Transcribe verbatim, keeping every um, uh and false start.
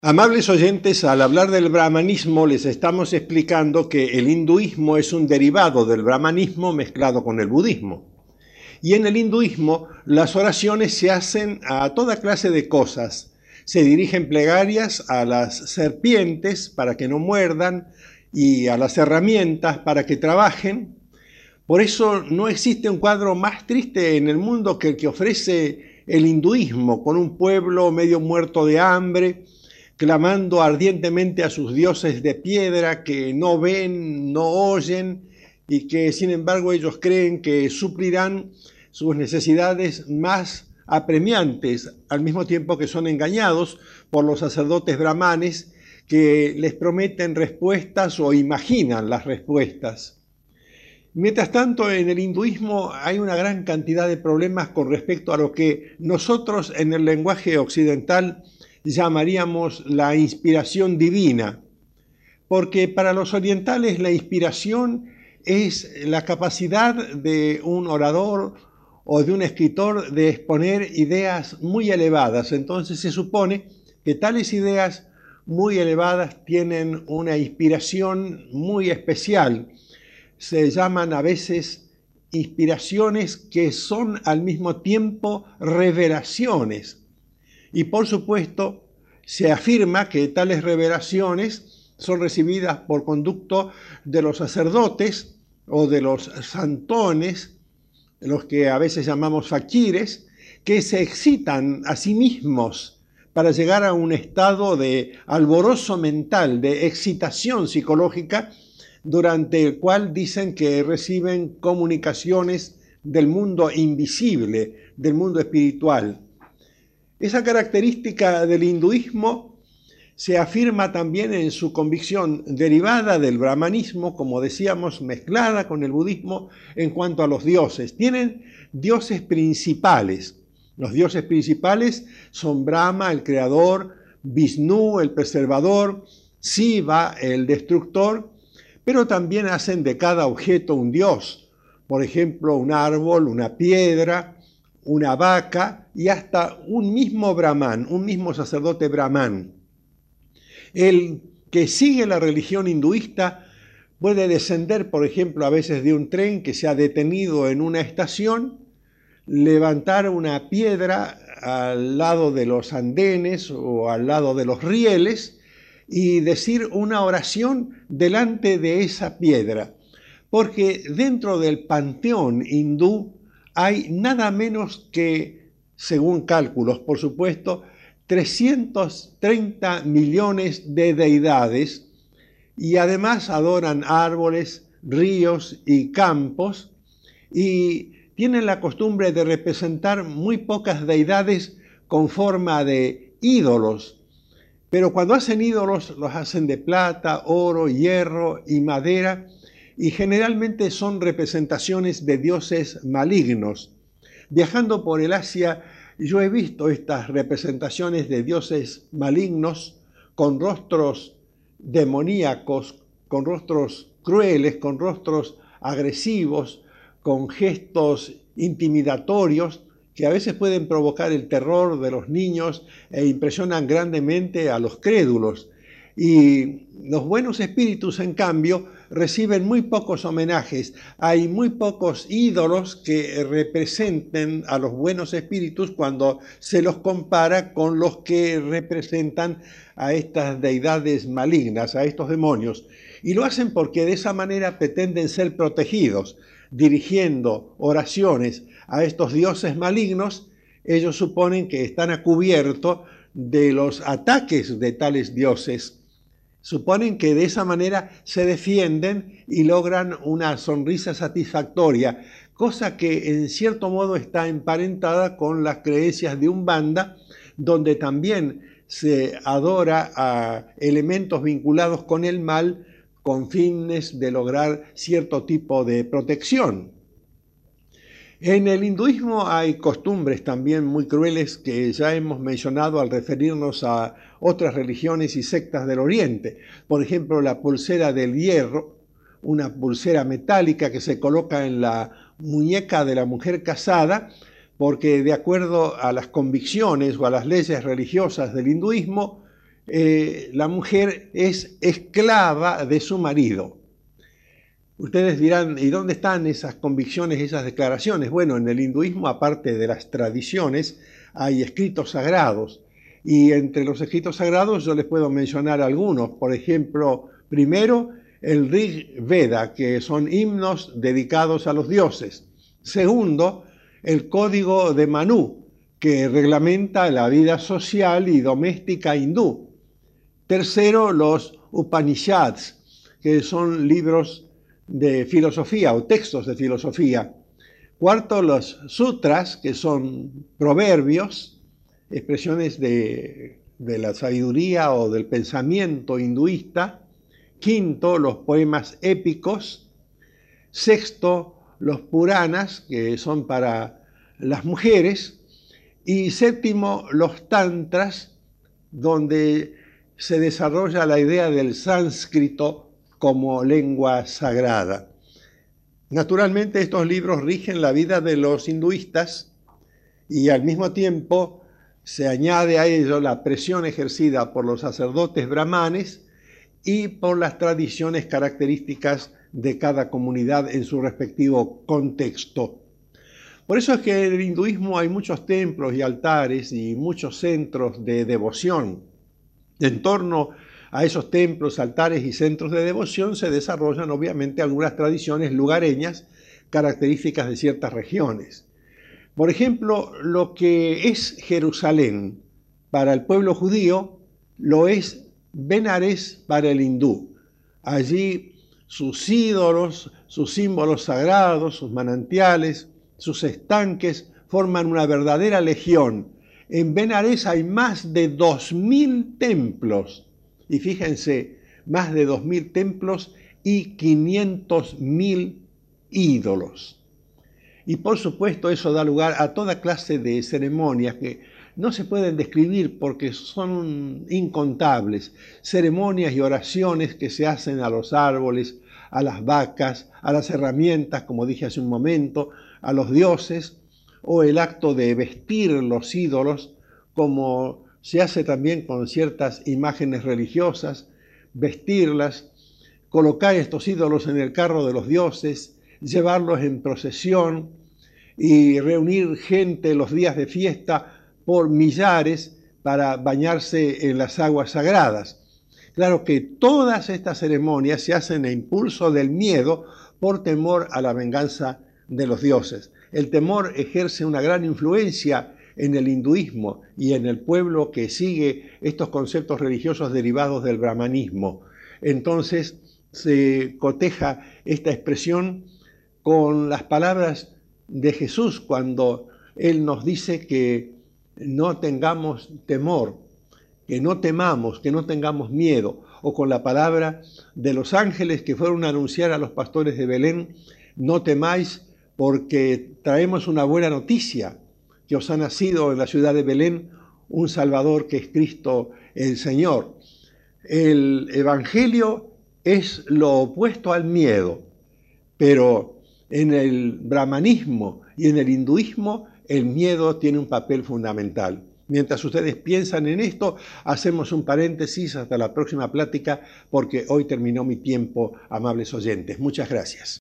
Amables oyentes, al hablar del brahmanismo les estamos explicando que el hinduismo es un derivado del brahmanismo mezclado con el budismo. Y en el hinduismo las oraciones se hacen a toda clase de cosas. Se dirigen plegarias a las serpientes para que no muerdan y a las herramientas para que trabajen. Por eso no existe un cuadro más triste en el mundo que el que ofrece el hinduismo, con un pueblo medio muerto de hambre, clamando ardientemente a sus dioses de piedra que no ven, no oyen y que sin embargo ellos creen que suplirán sus necesidades más apremiantes, al mismo tiempo que son engañados por los sacerdotes brahmanes que les prometen respuestas o imaginan las respuestas. Mientras tanto, en el hinduismo hay una gran cantidad de problemas con respecto a lo que nosotros en el lenguaje occidental llamaríamos la inspiración divina, porque para los orientales la inspiración es la capacidad de un orador o de un escritor de exponer ideas muy elevadas. Entonces se supone que tales ideas muy elevadas tienen una inspiración muy especial. Se llaman a veces inspiraciones que son al mismo tiempo revelaciones. Y por supuesto, se afirma que tales revelaciones son recibidas por conducto de los sacerdotes o de los santones, los que a veces llamamos faquires, que se excitan a sí mismos para llegar a un estado de alborozo mental, de excitación psicológica, durante el cual dicen que reciben comunicaciones del mundo invisible, del mundo espiritual. Esa característica del hinduismo se afirma también en su convicción derivada del brahmanismo, como decíamos, mezclada con el budismo en cuanto a los dioses. Tienen dioses principales. Los dioses principales son Brahma, el creador, Vishnu, el preservador, Shiva, el destructor, pero también hacen de cada objeto un dios. Por ejemplo, un árbol, una piedra, una vaca y hasta un mismo brahman, un mismo sacerdote brahman. El que sigue la religión hinduista puede descender, por ejemplo, a veces de un tren que se ha detenido en una estación, levantar una piedra al lado de los andenes o al lado de los rieles y decir una oración delante de esa piedra, porque dentro del panteón hindú hay nada menos que, según cálculos, por supuesto, trescientos treinta millones de deidades y además adoran árboles, ríos y campos y tienen la costumbre de representar muy pocas deidades con forma de ídolos. Pero cuando hacen ídolos, los hacen de plata, oro, hierro y madera, y generalmente son representaciones de dioses malignos. Viajando por el Asia, yo he visto estas representaciones de dioses malignos con rostros demoníacos, con rostros crueles, con rostros agresivos, con gestos intimidatorios, que a veces pueden provocar el terror de los niños e impresionan grandemente a los crédulos. Y los buenos espíritus, en cambio, reciben muy pocos homenajes. Hay muy pocos ídolos que representen a los buenos espíritus cuando se los compara con los que representan a estas deidades malignas, a estos demonios. Y lo hacen porque de esa manera pretenden ser protegidos, dirigiendo oraciones a estos dioses malignos. Ellos suponen que están a cubierto de los ataques de tales dioses. Suponen que de esa manera se defienden y logran una sonrisa satisfactoria, cosa que en cierto modo está emparentada con las creencias de Umbanda, donde también se adora a elementos vinculados con el mal con fines de lograr cierto tipo de protección. En el hinduismo hay costumbres también muy crueles que ya hemos mencionado al referirnos a otras religiones y sectas del Oriente. Por ejemplo, la pulsera del hierro, una pulsera metálica que se coloca en la muñeca de la mujer casada, porque de acuerdo a las convicciones o a las leyes religiosas del hinduismo, eh, la mujer es esclava de su marido. Ustedes dirán, ¿y dónde están esas convicciones, esas declaraciones? Bueno, en el hinduismo, aparte de las tradiciones, hay escritos sagrados. Y entre los escritos sagrados yo les puedo mencionar algunos. Por ejemplo, primero, el Rig Veda, que son himnos dedicados a los dioses. Segundo, el Código de Manú, que reglamenta la vida social y doméstica hindú. Tercero, los Upanishads, que son libros de filosofía o textos de filosofía. Cuarto, los sutras, que son proverbios, expresiones de, de la sabiduría o del pensamiento hinduista. Quinto, los poemas épicos. Sexto, los puranas, que son para las mujeres. Y séptimo, los tantras, donde se desarrolla la idea del sánscrito como lengua sagrada. Naturalmente, estos libros rigen la vida de los hinduistas y al mismo tiempo se añade a ello la presión ejercida por los sacerdotes brahmanes y por las tradiciones características de cada comunidad en su respectivo contexto. Por eso es que en el hinduismo hay muchos templos y altares y muchos centros de devoción. En torno a esos templos, altares y centros de devoción se desarrollan obviamente algunas tradiciones lugareñas características de ciertas regiones. Por ejemplo, lo que es Jerusalén para el pueblo judío lo es Benarés para el hindú. Allí sus ídolos, sus símbolos sagrados, sus manantiales, sus estanques forman una verdadera legión. En Benarés hay más de dos mil templos. Y fíjense, más de dos mil templos y quinientos mil ídolos. Y por supuesto eso da lugar a toda clase de ceremonias que no se pueden describir porque son incontables. Ceremonias y oraciones que se hacen a los árboles, a las vacas, a las herramientas, como dije hace un momento, a los dioses, o el acto de vestir los ídolos como se hace también con ciertas imágenes religiosas, vestirlas, colocar estos ídolos en el carro de los dioses, llevarlos en procesión y reunir gente los días de fiesta por millares para bañarse en las aguas sagradas. Claro que todas estas ceremonias se hacen a impulso del miedo por temor a la venganza de los dioses. El temor ejerce una gran influencia en el hinduismo y en el pueblo que sigue estos conceptos religiosos derivados del brahmanismo. Entonces se coteja esta expresión con las palabras de Jesús cuando Él nos dice que no tengamos temor, que no temamos, que no tengamos miedo, o con la palabra de los ángeles que fueron a anunciar a los pastores de Belén: no temáis porque traemos una buena noticia, que os ha nacido en la ciudad de Belén un Salvador que es Cristo el Señor. El Evangelio es lo opuesto al miedo, pero en el brahmanismo y en el hinduismo el miedo tiene un papel fundamental. Mientras ustedes piensan en esto, hacemos un paréntesis hasta la próxima plática porque hoy terminó mi tiempo, amables oyentes. Muchas gracias.